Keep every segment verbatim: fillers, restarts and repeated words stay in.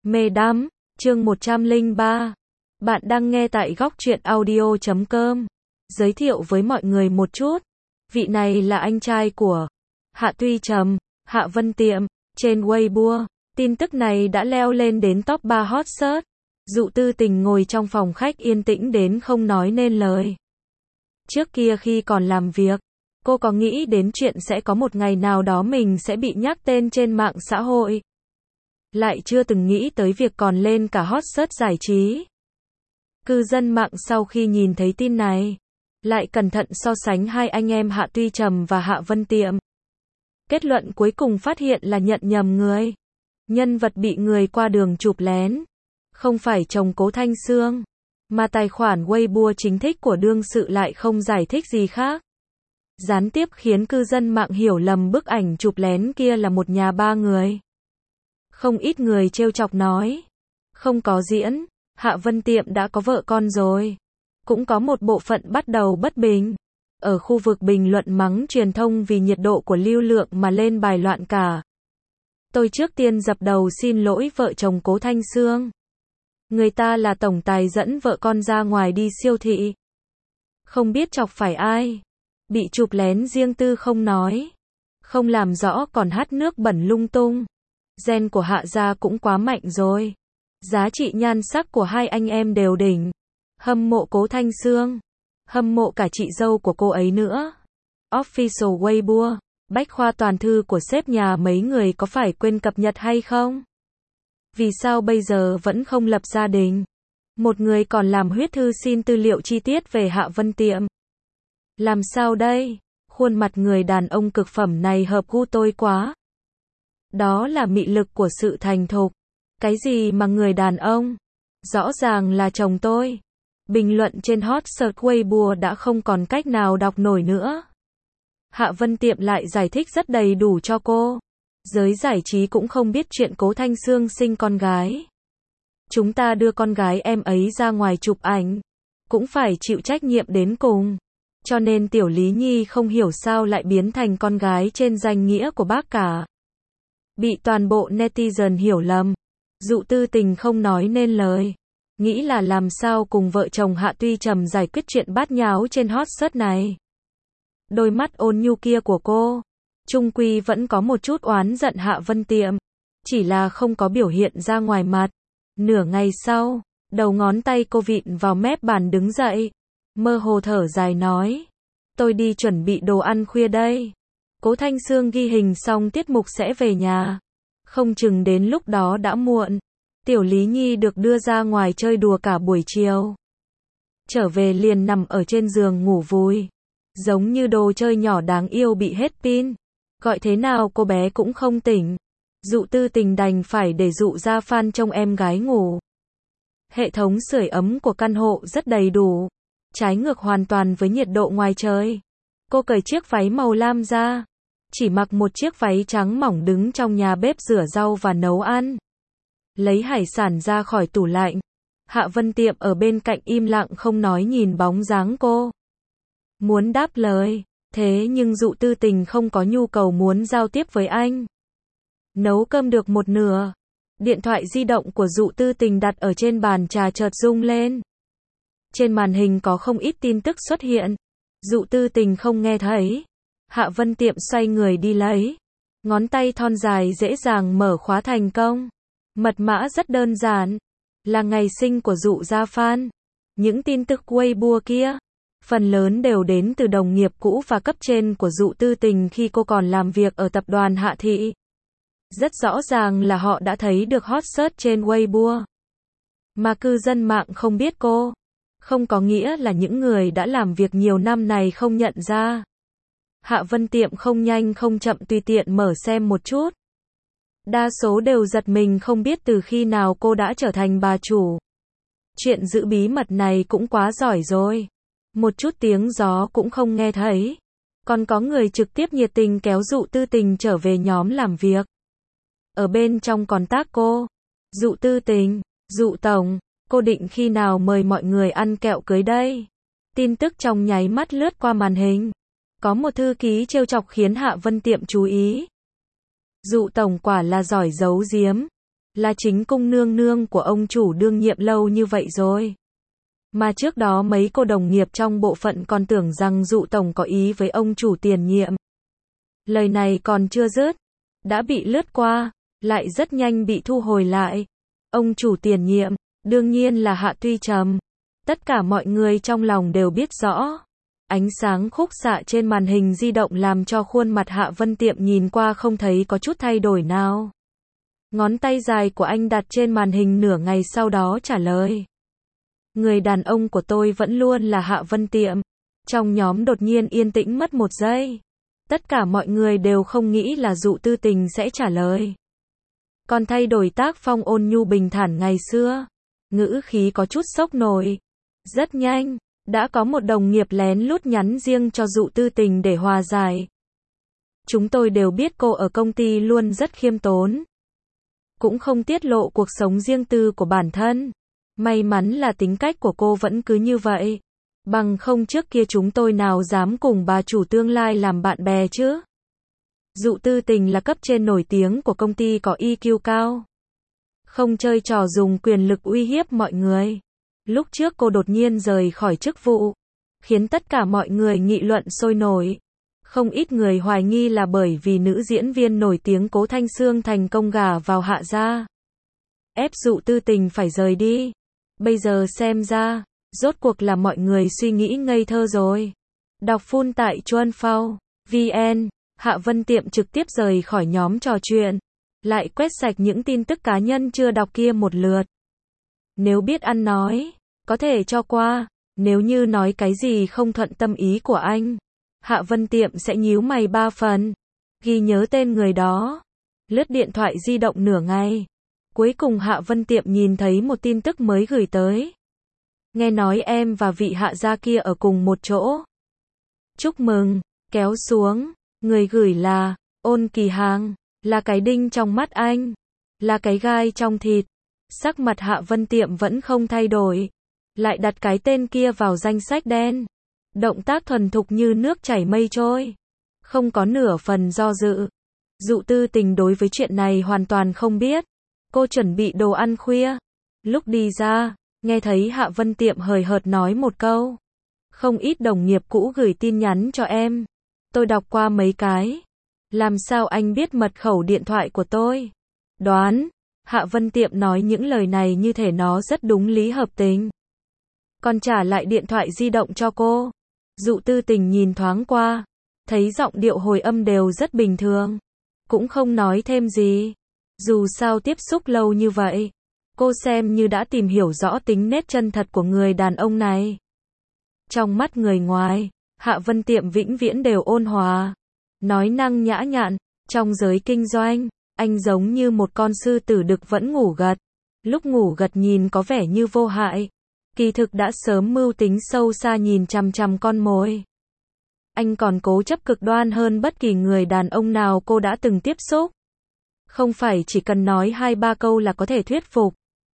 Mê đắm, chương một trăm lẻ ba. Bạn đang nghe tại góc truyện audio chấm com. Giới thiệu với mọi người một chút. Vị này là anh trai của Hạ Tuy Trầm, Hạ Vân Tiệm, trên Weibo. Tin tức này đã leo lên đến top ba hot search. Dụ Tư Tình ngồi trong phòng khách yên tĩnh đến không nói nên lời. Trước kia khi còn làm việc, cô có nghĩ đến chuyện sẽ có một ngày nào đó mình sẽ bị nhắc tên trên mạng xã hội. Lại chưa từng nghĩ tới việc còn lên cả hot search giải trí. Cư dân mạng sau khi nhìn thấy tin này, lại cẩn thận so sánh hai anh em Hạ Tuy Trầm và Hạ Vân Tiệm. Kết luận cuối cùng phát hiện là nhận nhầm người. Nhân vật bị người qua đường chụp lén, không phải chồng Cố Thanh Xương, mà tài khoản Weibo chính thức của đương sự lại không giải thích gì khác. Gián tiếp khiến cư dân mạng hiểu lầm bức ảnh chụp lén kia là một nhà ba người. Không ít người trêu chọc nói, không có diễn, Hạ Vân Tiệm đã có vợ con rồi. Cũng có một bộ phận bắt đầu bất bình. Ở khu vực bình luận mắng truyền thông vì nhiệt độ của lưu lượng mà lên bài loạn cả. Tôi trước tiên dập đầu xin lỗi vợ chồng Cố Thanh Xương. Người ta là tổng tài dẫn vợ con ra ngoài đi siêu thị. Không biết chọc phải ai. Bị chụp lén riêng tư không nói. Không làm rõ còn hắt nước bẩn lung tung. Gen của Hạ gia cũng quá mạnh rồi. Giá trị nhan sắc của hai anh em đều đỉnh. Hâm mộ Cố Thanh Xương. Hâm mộ cả chị dâu của cô ấy nữa. Official Weibo. Bách khoa toàn thư của sếp nhà mấy người có phải quên cập nhật hay không? Vì sao bây giờ vẫn không lập gia đình? Một người còn làm huyết thư xin tư liệu chi tiết về Hạ Vân Tiệm. Làm sao đây? Khuôn mặt người đàn ông cực phẩm này hợp gu tôi quá. Đó là mị lực của sự thành thục. Cái gì mà người đàn ông? Rõ ràng là chồng tôi. Bình luận trên hot search Weibo đã không còn cách nào đọc nổi nữa. Hạ Vân Tiệm lại giải thích rất đầy đủ cho cô. Giới giải trí cũng không biết chuyện Cố Thanh Xương sinh con gái. Chúng ta đưa con gái em ấy ra ngoài chụp ảnh, cũng phải chịu trách nhiệm đến cùng. Cho nên Tiểu Lý Nhi không hiểu sao lại biến thành con gái trên danh nghĩa của bác cả. Bị toàn bộ netizen hiểu lầm. Dụ Tư Tình không nói nên lời. Nghĩ là làm sao cùng vợ chồng Hạ Tuy Trầm giải quyết chuyện bát nháo trên hot search này. Đôi mắt ôn nhu kia của cô, chung quy vẫn có một chút oán giận Hạ Vân Tiệm. Chỉ là không có biểu hiện ra ngoài mặt. Nửa ngày sau, đầu ngón tay cô vịn vào mép bàn đứng dậy. Mơ hồ thở dài nói. Tôi đi chuẩn bị đồ ăn khuya đây. Cố Thanh Xương ghi hình xong tiết mục sẽ về nhà. Không chừng đến lúc đó đã muộn. Tiểu Lý Nhi được đưa ra ngoài chơi đùa cả buổi chiều. Trở về liền nằm ở trên giường ngủ vùi. Giống như đồ chơi nhỏ đáng yêu bị hết pin. Gọi thế nào cô bé cũng không tỉnh. Dụ Tư Tình đành phải để Dụ Gia Phan trông em gái ngủ. Hệ thống sưởi ấm của căn hộ rất đầy đủ. Trái ngược hoàn toàn với nhiệt độ ngoài trời. Cô cởi chiếc váy màu lam ra. Chỉ mặc một chiếc váy trắng mỏng đứng trong nhà bếp rửa rau và nấu ăn. Lấy hải sản ra khỏi tủ lạnh. Hạ Vân Tiệm ở bên cạnh im lặng không nói nhìn bóng dáng cô. Muốn đáp lời. Thế nhưng Dụ Tư Tình không có nhu cầu muốn giao tiếp với anh. Nấu cơm được một nửa. Điện thoại di động của Dụ Tư Tình đặt ở trên bàn trà chợt rung lên. Trên màn hình có không ít tin tức xuất hiện. Dụ Tư Tình không nghe thấy. Hạ Vân Tiệm xoay người đi lấy. Ngón tay thon dài dễ dàng mở khóa thành công. Mật mã rất đơn giản. Là ngày sinh của Dụ Gia Phan. Những tin tức Weibo kia, phần lớn đều đến từ đồng nghiệp cũ và cấp trên của Dụ Tư Tình khi cô còn làm việc ở tập đoàn Hạ Thị. Rất rõ ràng là họ đã thấy được hot search trên Weibo. Mà cư dân mạng không biết cô. Không có nghĩa là những người đã làm việc nhiều năm này không nhận ra. Hạ Vân Tiệm không nhanh không chậm tùy tiện mở xem một chút. Đa số đều giật mình không biết từ khi nào cô đã trở thành bà chủ. Chuyện giữ bí mật này cũng quá giỏi rồi. Một chút tiếng gió cũng không nghe thấy. Còn có người trực tiếp nhiệt tình kéo Dụ Tư Tình trở về nhóm làm việc. Ở bên trong còn tác cô. Dụ Tư Tình, Dụ Tổng, cô định khi nào mời mọi người ăn kẹo cưới đây? Tin tức trong nháy mắt lướt qua màn hình. Có một thư ký trêu chọc khiến Hạ Vân Tiệm chú ý. Dụ tổng quả là giỏi giấu giếm. là chính cung nương nương của ông chủ đương nhiệm lâu như vậy rồi. Mà trước đó mấy cô đồng nghiệp trong bộ phận còn tưởng rằng Dụ tổng có ý với ông chủ tiền nhiệm. Lời này còn chưa dứt, đã bị lướt qua, lại rất nhanh bị thu hồi lại. Ông chủ tiền nhiệm, đương nhiên là Hạ Tuy Trầm. Tất cả mọi người trong lòng đều biết rõ. Ánh sáng khúc xạ trên màn hình di động làm cho khuôn mặt Hạ Vân Tiệm nhìn qua không thấy có chút thay đổi nào. Ngón tay dài của anh đặt trên màn hình nửa ngày sau đó trả lời. Người đàn ông của tôi vẫn luôn là Hạ Vân Tiệm. Trong nhóm đột nhiên yên tĩnh mất một giây. Tất cả mọi người đều không nghĩ là Dụ Tư Tình sẽ trả lời. Còn thay đổi tác phong ôn nhu bình thản ngày xưa. Ngữ khí có chút sốc nổi. Rất nhanh, đã có một đồng nghiệp lén lút nhắn riêng cho Dụ Tư Tình để hòa giải. Chúng tôi đều biết cô ở công ty luôn rất khiêm tốn. Cũng không tiết lộ cuộc sống riêng tư của bản thân. May mắn là tính cách của cô vẫn cứ như vậy. Bằng không trước kia chúng tôi nào dám cùng bà chủ tương lai làm bạn bè chứ. Dụ Tư Tình là cấp trên nổi tiếng của công ty có i kiu cao. Không chơi trò dùng quyền lực uy hiếp mọi người. Lúc trước cô đột nhiên rời khỏi chức vụ, khiến tất cả mọi người nghị luận sôi nổi. Không ít người hoài nghi là bởi vì nữ diễn viên nổi tiếng Cố Thanh Sương thành công gả vào Hạ gia. Ép Dụ Tư Tình phải rời đi. Bây giờ xem ra, rốt cuộc là mọi người suy nghĩ ngây thơ rồi. Đọc full tại chuan phao chấm vn, Hạ Vân Tiệm trực tiếp rời khỏi nhóm trò chuyện. Lại quét sạch những tin tức cá nhân chưa đọc kia một lượt. Nếu biết ăn nói, có thể cho qua. Nếu như nói cái gì không thuận tâm ý của anh, Hạ Vân Tiệm sẽ nhíu mày ba phần. Ghi nhớ tên người đó. Lướt điện thoại di động nửa ngày. Cuối cùng Hạ Vân Tiệm nhìn thấy một tin tức mới gửi tới. Nghe nói em và vị Hạ gia kia ở cùng một chỗ. Chúc mừng. Kéo xuống. Người gửi là Ôn Kỳ Hàng. Là cái đinh trong mắt anh. Là cái gai trong thịt. Sắc mặt Hạ Vân Tiệm vẫn không thay đổi. Lại đặt cái tên kia vào danh sách đen. Động tác thuần thục như nước chảy mây trôi. Không có nửa phần do dự. Dụ Tư Tình đối với chuyện này hoàn toàn không biết. Cô chuẩn bị đồ ăn khuya. Lúc đi ra, nghe thấy Hạ Vân Tiệm hời hợt nói một câu. Không ít đồng nghiệp cũ gửi tin nhắn cho em. Tôi đọc qua mấy cái. Làm sao anh biết mật khẩu điện thoại của tôi? Đoán. Hạ Vân Tiệm nói những lời này như thể nó rất đúng lý hợp tình. Còn trả lại điện thoại di động cho cô. Dụ Tư Tình nhìn thoáng qua. Thấy giọng điệu hồi âm đều rất bình thường. Cũng không nói thêm gì. Dù sao tiếp xúc lâu như vậy. Cô xem như đã tìm hiểu rõ tính nết chân thật của người đàn ông này. Trong mắt người ngoài, Hạ Vân Tiệm vĩnh viễn đều ôn hòa. Nói năng nhã nhặn. Trong giới kinh doanh, anh giống như một con sư tử đực vẫn ngủ gật. Lúc ngủ gật nhìn có vẻ như vô hại. Kỳ thực đã sớm mưu tính sâu xa nhìn chằm chằm con mồi. Anh còn cố chấp cực đoan hơn bất kỳ người đàn ông nào cô đã từng tiếp xúc. Không phải chỉ cần nói hai ba câu là có thể thuyết phục.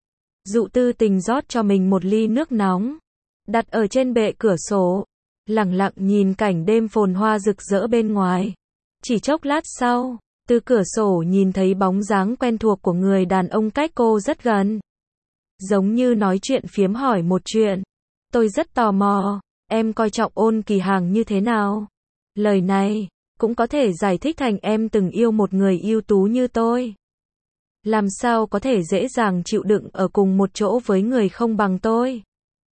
Dụ Tư Tình rót cho mình một ly nước nóng. Đặt ở trên bệ cửa sổ. Lẳng lặng nhìn cảnh đêm phồn hoa rực rỡ bên ngoài. Chỉ chốc lát sau, từ cửa sổ nhìn thấy bóng dáng quen thuộc của người đàn ông cách cô rất gần. Giống như nói chuyện phiếm hỏi một chuyện. Tôi rất tò mò, em coi trọng Ôn Kỳ Hàng như thế nào? Lời này, cũng có thể giải thích thành em từng yêu một người ưu tú như tôi. Làm sao có thể dễ dàng chịu đựng ở cùng một chỗ với người không bằng tôi?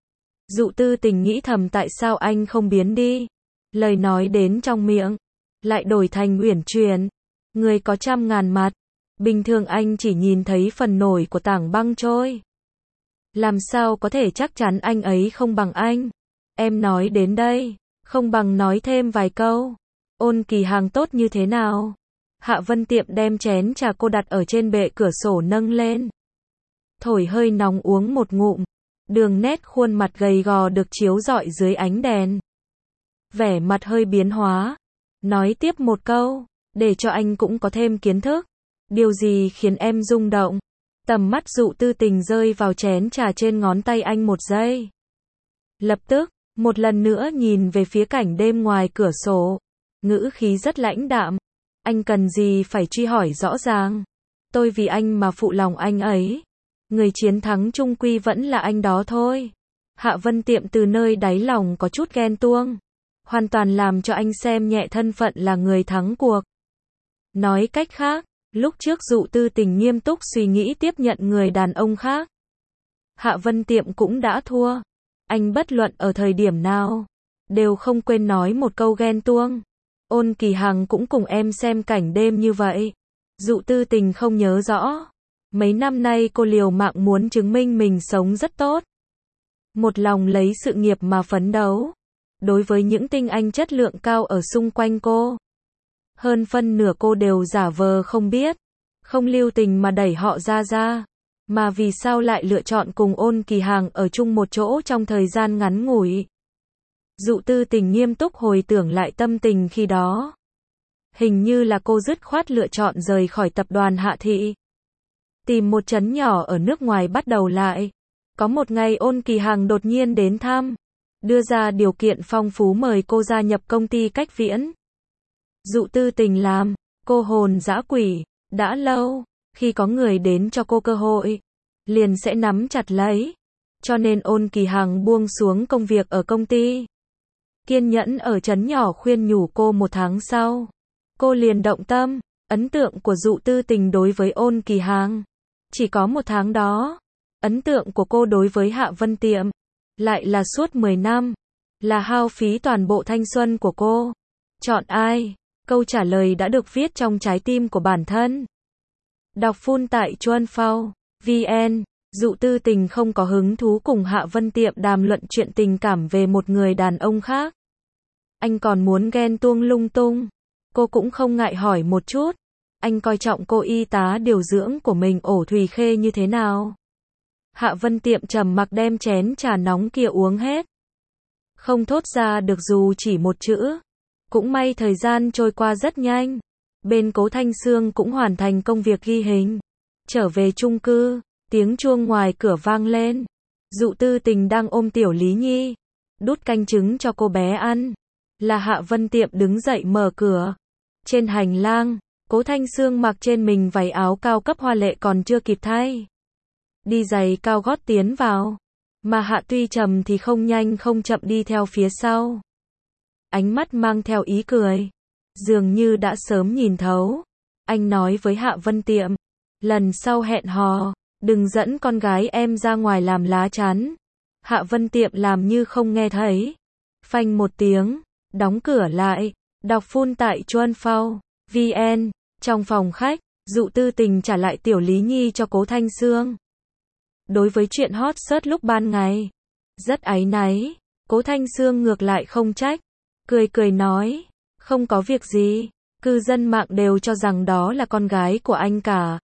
Dụ Tư Tình nghĩ thầm tại sao anh không biến đi. Lời nói đến trong miệng, lại đổi thành uyển chuyển. Người có trăm ngàn mặt. Bình thường anh chỉ nhìn thấy phần nổi của tảng băng trôi. Làm sao có thể chắc chắn anh ấy không bằng anh? Em nói đến đây, không bằng nói thêm vài câu. Ôn Kỳ Hàng tốt như thế nào? Hạ Vân Tiệm đem chén trà cô đặt ở trên bệ cửa sổ nâng lên. Thổi hơi nóng uống một ngụm. Đường nét khuôn mặt gầy gò được chiếu rọi dưới ánh đèn. Vẻ mặt hơi biến hóa. Nói tiếp một câu, để cho anh cũng có thêm kiến thức. Điều gì khiến em rung động? Tầm mắt Dụ Tư Tình rơi vào chén trà trên ngón tay anh một giây. Lập tức, một lần nữa nhìn về phía cảnh đêm ngoài cửa sổ. Ngữ khí rất lãnh đạm. Anh cần gì phải truy hỏi rõ ràng. tôi vì anh mà phụ lòng anh ấy. Người chiến thắng chung quy vẫn là anh đó thôi. Hạ Vân Tiệm từ nơi đáy lòng có chút ghen tuông. Hoàn toàn làm cho anh xem nhẹ thân phận là người thắng cuộc. Nói cách khác, lúc trước Dụ Tư Tình nghiêm túc suy nghĩ tiếp nhận người đàn ông khác. Hạ Vân Tiệm cũng đã thua. Anh bất luận ở thời điểm nào, đều không quên nói một câu ghen tuông. Ôn Kỳ Hằng cũng cùng em xem cảnh đêm như vậy. Dụ Tư Tình không nhớ rõ. Mấy năm nay cô liều mạng muốn chứng minh mình sống rất tốt. Một lòng lấy sự nghiệp mà phấn đấu. Đối với những tinh anh chất lượng cao ở xung quanh cô, hơn phân nửa cô đều giả vờ không biết, không lưu tình mà đẩy họ ra ra. Mà vì sao lại lựa chọn cùng Ôn Kỳ Hằng ở chung một chỗ trong thời gian ngắn ngủi? Dụ Tư Tình nghiêm túc hồi tưởng lại tâm tình khi đó. Hình như là cô dứt khoát lựa chọn rời khỏi tập đoàn Hạ Thị. Tìm một trấn nhỏ ở nước ngoài bắt đầu lại. Có một ngày Ôn Kỳ Hằng đột nhiên đến thăm. Đưa ra điều kiện phong phú mời cô gia nhập công ty Cách Viễn. Dụ Tư Tình làm, cô hồn dã quỷ, đã lâu, khi có người đến cho cô cơ hội, liền sẽ nắm chặt lấy. Cho nên Ôn Kỳ Hằng buông xuống công việc ở công ty. Kiên nhẫn ở trấn nhỏ khuyên nhủ cô một tháng sau. Cô liền động tâm, ấn tượng của Dụ Tư Tình đối với Ôn Kỳ Hằng. Chỉ có một tháng đó, ấn tượng của cô đối với Hạ Vân Tiệm lại là suốt mười năm, là hao phí toàn bộ thanh xuân của cô. Chọn ai? Câu trả lời đã được viết trong trái tim của bản thân. Đọc full tại chuan phao vn. Dụ Tư Tình không có hứng thú cùng Hạ Vân Tiệm đàm luận chuyện tình cảm về một người đàn ông khác. Anh còn muốn ghen tuông lung tung. Cô cũng không ngại hỏi một chút. Anh coi trọng cô y tá điều dưỡng của mình Ổ Thùy Khê như thế nào? Hạ Vân Tiệm trầm mặc đem chén trà nóng kia uống hết. Không thốt ra được dù chỉ một chữ. Cũng may thời gian trôi qua rất nhanh. Bên Cố Thanh Sương cũng hoàn thành công việc ghi hình. Trở về chung cư, tiếng chuông ngoài cửa vang lên. Dụ Tư Tình đang ôm tiểu Lý Nhi, đút canh trứng cho cô bé ăn. Là Hạ Vân Tiệm đứng dậy mở cửa. Trên hành lang, Cố Thanh Sương mặc trên mình váy áo cao cấp hoa lệ còn chưa kịp thay. Đi giày cao gót tiến vào. Mà Hạ Tuy Trầm thì không nhanh không chậm đi theo phía sau. Ánh mắt mang theo ý cười. Dường như đã sớm nhìn thấu. Anh nói với Hạ Vân Tiệm. Lần sau hẹn hò, đừng dẫn con gái em ra ngoài làm lá chắn. Hạ Vân Tiệm làm như không nghe thấy. Phanh một tiếng, đóng cửa lại. Đọc full tại chuan phao vn. Trong phòng khách, Dụ Tư Tình trả lại tiểu Lý Nhi cho Cố Thanh Sương. Đối với chuyện hot search lúc ban ngày, rất áy náy. Cố Thanh Sương ngược lại không trách. Cười cười nói, không có việc gì. Cư dân mạng đều cho rằng đó là con gái của anh cả.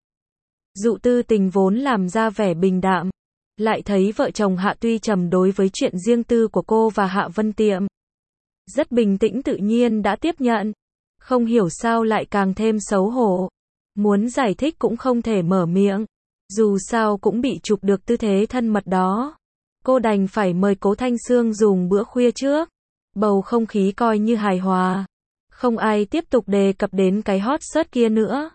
Dụ Tư Tình vốn làm ra vẻ bình đạm. Lại thấy vợ chồng Hạ Tuy Trầm đối với chuyện riêng tư của cô và Hạ Vân Tiệm rất bình tĩnh tự nhiên đã tiếp nhận. Không hiểu sao lại càng thêm xấu hổ. Muốn giải thích cũng không thể mở miệng. Dù sao cũng bị chụp được tư thế thân mật đó. Cô đành phải mời Cố Thanh Sương dùng bữa khuya trước. Bầu không khí coi như hài hòa. Không ai tiếp tục đề cập đến cái hot search kia nữa.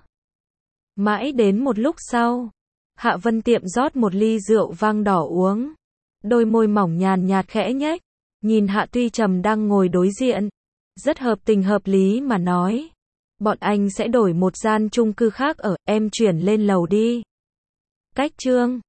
Mãi đến một lúc sau, Hạ Vân Tiệm rót một ly rượu vang đỏ uống. Đôi môi mỏng nhàn nhạt khẽ nhếch. Nhìn Hạ Tuy Trầm đang ngồi đối diện. Rất hợp tình hợp lý mà nói. Bọn anh sẽ đổi một gian chung cư khác ở, em chuyển lên lầu đi. Cách chương